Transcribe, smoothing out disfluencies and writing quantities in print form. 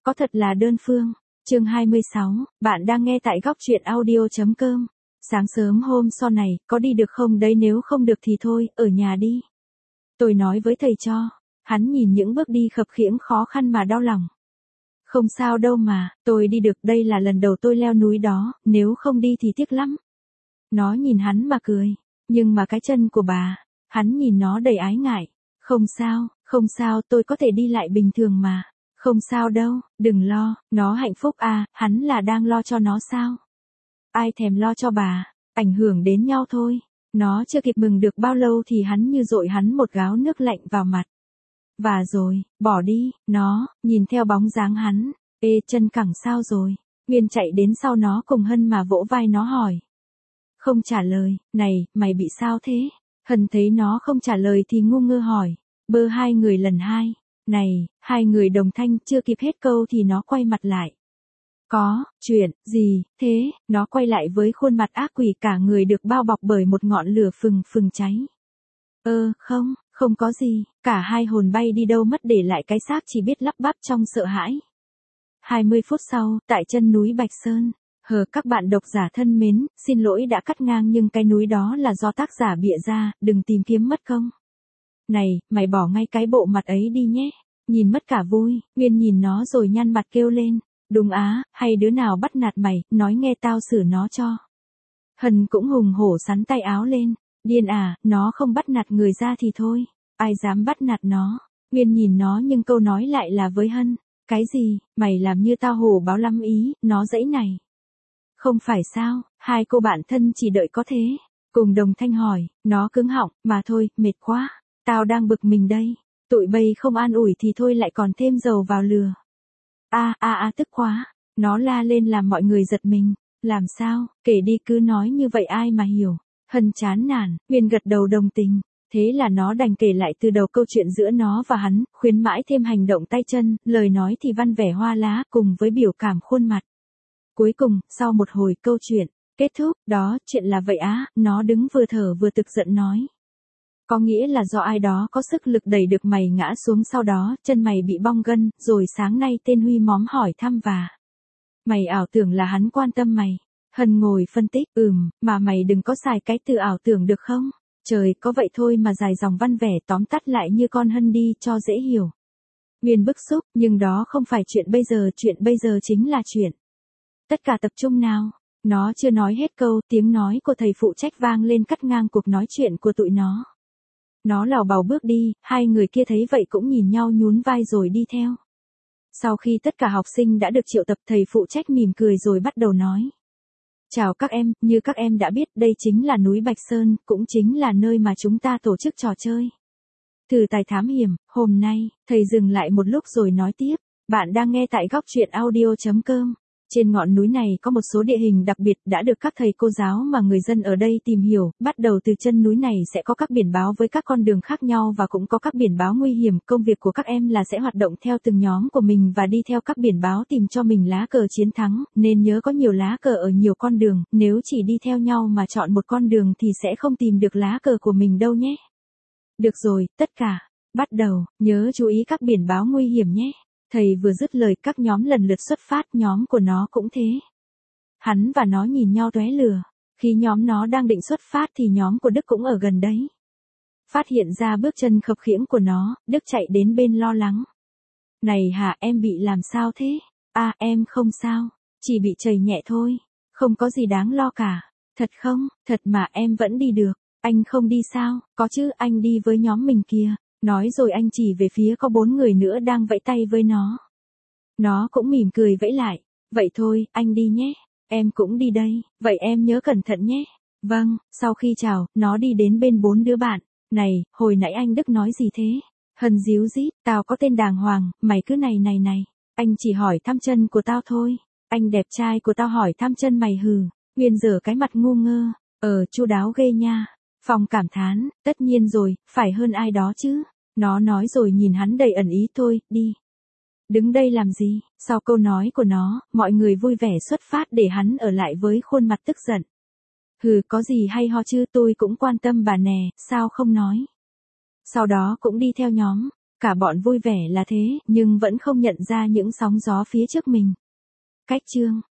có thật là đơn phương. Chương 26, bạn đang nghe tại góc truyện audio.com. Sáng sớm hôm sau này, có đi được không đấy, nếu không được thì thôi, ở nhà đi. Tôi nói với thầy cho. Hắn nhìn những bước đi khập khiễng khó khăn mà đau lòng. Không sao đâu mà, tôi đi được, đây là lần đầu tôi leo núi đó, nếu không đi thì tiếc lắm. Nó nhìn hắn mà cười. Nhưng mà cái chân của bà, hắn nhìn nó đầy ái ngại. Không sao, tôi có thể đi lại bình thường mà. Không sao đâu, đừng lo, nó hạnh phúc à, hắn là đang lo cho nó sao? Ai thèm lo cho bà, ảnh hưởng đến nhau thôi. Nó chưa kịp mừng được bao lâu thì hắn như dội hắn một gáo nước lạnh vào mặt. Và rồi, bỏ đi, nó, nhìn theo bóng dáng hắn. Ê, chân cẳng sao rồi? Nguyên chạy đến sau nó cùng Hân mà vỗ vai nó hỏi. Không trả lời, này, mày bị sao thế? Hân thấy nó không trả lời thì ngu ngơ hỏi. Bơ hai người lần hai. Này, hai người đồng thanh, chưa kịp hết câu thì nó quay mặt lại. Có, chuyện, gì, thế, nó quay lại với khuôn mặt ác quỷ, cả người được bao bọc bởi một ngọn lửa phừng phừng cháy. Không có gì, cả hai hồn bay đi đâu mất để lại cái xác chỉ biết lắp bắp trong sợ hãi. 20 phút sau, tại chân núi Bạch Sơn. Các bạn độc giả thân mến, xin lỗi đã cắt ngang nhưng cái núi đó là do tác giả bịa ra, đừng tìm kiếm mất công. Này, mày bỏ ngay cái bộ mặt ấy đi nhé. Nhìn mất cả vui, Nguyên nhìn nó rồi nhăn mặt kêu lên. Đúng á, hay đứa nào bắt nạt mày, nói nghe tao xử nó cho. Hân cũng hùng hổ sắn tay áo lên. Điên à, nó không bắt nạt người ra thì thôi. Ai dám bắt nạt nó. Nguyên nhìn nó nhưng câu nói lại là với Hân. Cái gì, mày làm như tao hổ báo lắm ý, nó dãy này. Không phải sao, hai cô bạn thân chỉ đợi có thế. Cùng đồng thanh hỏi, nó cứng họng, mà thôi, mệt quá. Tao đang bực mình đây. Tụi bay không an ủi thì thôi lại còn thêm dầu vào lửa. Tức quá. Nó la lên làm mọi người giật mình. Làm sao, kể đi, cứ nói như vậy ai mà hiểu. Hân chán nản, Nguyên gật đầu đồng tình. Thế là nó đành kể lại từ đầu câu chuyện giữa nó và hắn, khuyến mãi thêm hành động tay chân, lời nói thì văn vẻ hoa lá cùng với biểu cảm khuôn mặt. Cuối cùng, sau một hồi câu chuyện kết thúc, đó, chuyện là vậy á, nó đứng vừa thở vừa tức giận nói. Có nghĩa là do ai đó có sức lực đẩy được mày ngã xuống, sau đó, chân mày bị bong gân, rồi sáng nay tên Huy móm hỏi thăm và mày ảo tưởng là hắn quan tâm mày. Hân ngồi phân tích, mà mày đừng có xài cái từ ảo tưởng được không? Trời, có vậy thôi mà dài dòng văn vẻ, tóm tắt lại như con Hân đi cho dễ hiểu. Nguyên bức xúc, nhưng đó không phải chuyện bây giờ chính là chuyện. Tất cả tập trung nào. Nó chưa nói hết câu, tiếng nói của thầy phụ trách vang lên cắt ngang cuộc nói chuyện của tụi nó. Nó lảo bảo bước đi, hai người kia thấy vậy cũng nhìn nhau nhún vai rồi đi theo. Sau khi tất cả học sinh đã được triệu tập, thầy phụ trách mỉm cười rồi bắt đầu nói. Chào các em, như các em đã biết đây chính là núi Bạch Sơn, cũng chính là nơi mà chúng ta tổ chức trò chơi. Thử tài thám hiểm, hôm nay, thầy dừng lại một lúc rồi nói tiếp. Bạn đang nghe tại góc truyện audio.com. Trên ngọn núi này có một số địa hình đặc biệt đã được các thầy cô giáo mà người dân ở đây tìm hiểu, bắt đầu từ chân núi này sẽ có các biển báo với các con đường khác nhau và cũng có các biển báo nguy hiểm, công việc của các em là sẽ hoạt động theo từng nhóm của mình và đi theo các biển báo tìm cho mình lá cờ chiến thắng, nên nhớ có nhiều lá cờ ở nhiều con đường, nếu chỉ đi theo nhau mà chọn một con đường thì sẽ không tìm được lá cờ của mình đâu nhé. Được rồi, tất cả, bắt đầu, nhớ chú ý các biển báo nguy hiểm nhé. Thầy vừa dứt lời các nhóm lần lượt xuất phát, nhóm của nó cũng thế. Hắn và nó nhìn nhau tóe lửa. Khi nhóm nó đang định xuất phát thì nhóm của Đức cũng ở gần đấy. Phát hiện ra bước chân khập khiễng của nó, Đức chạy đến bên lo lắng. Này hả, em bị làm sao thế? Em không sao, chỉ bị trầy nhẹ thôi. Không có gì đáng lo cả. Thật không, thật mà em vẫn đi được. Anh không đi sao? Có chứ, anh đi với nhóm mình kia. Nói rồi anh chỉ về phía có 4 người nữa đang vẫy tay với nó. Nó cũng mỉm cười vẫy lại. Vậy thôi, anh đi nhé. Em cũng đi đây. Vậy em nhớ cẩn thận nhé. Vâng, sau khi chào, nó đi đến bên 4 đứa bạn. Này, hồi nãy anh Đức nói gì thế? Hân díu dít, tao có tên đàng hoàng, mày cứ này. Anh chỉ hỏi thăm chân của tao thôi. Anh đẹp trai của tao hỏi thăm chân mày hừ. Nguyên giở cái mặt ngu ngơ. Chu đáo ghê nha. Phong cảm thán, tất nhiên rồi, phải hơn ai đó chứ. Nó nói rồi nhìn hắn đầy ẩn ý. Thôi, đi. Đứng đây làm gì? Sau câu nói của nó, mọi người vui vẻ xuất phát để hắn ở lại với khuôn mặt tức giận. Có gì hay ho chứ, tôi cũng quan tâm bà nè, sao không nói? Sau đó cũng đi theo nhóm. Cả bọn vui vẻ là thế, nhưng vẫn không nhận ra những sóng gió phía trước mình. Cách chương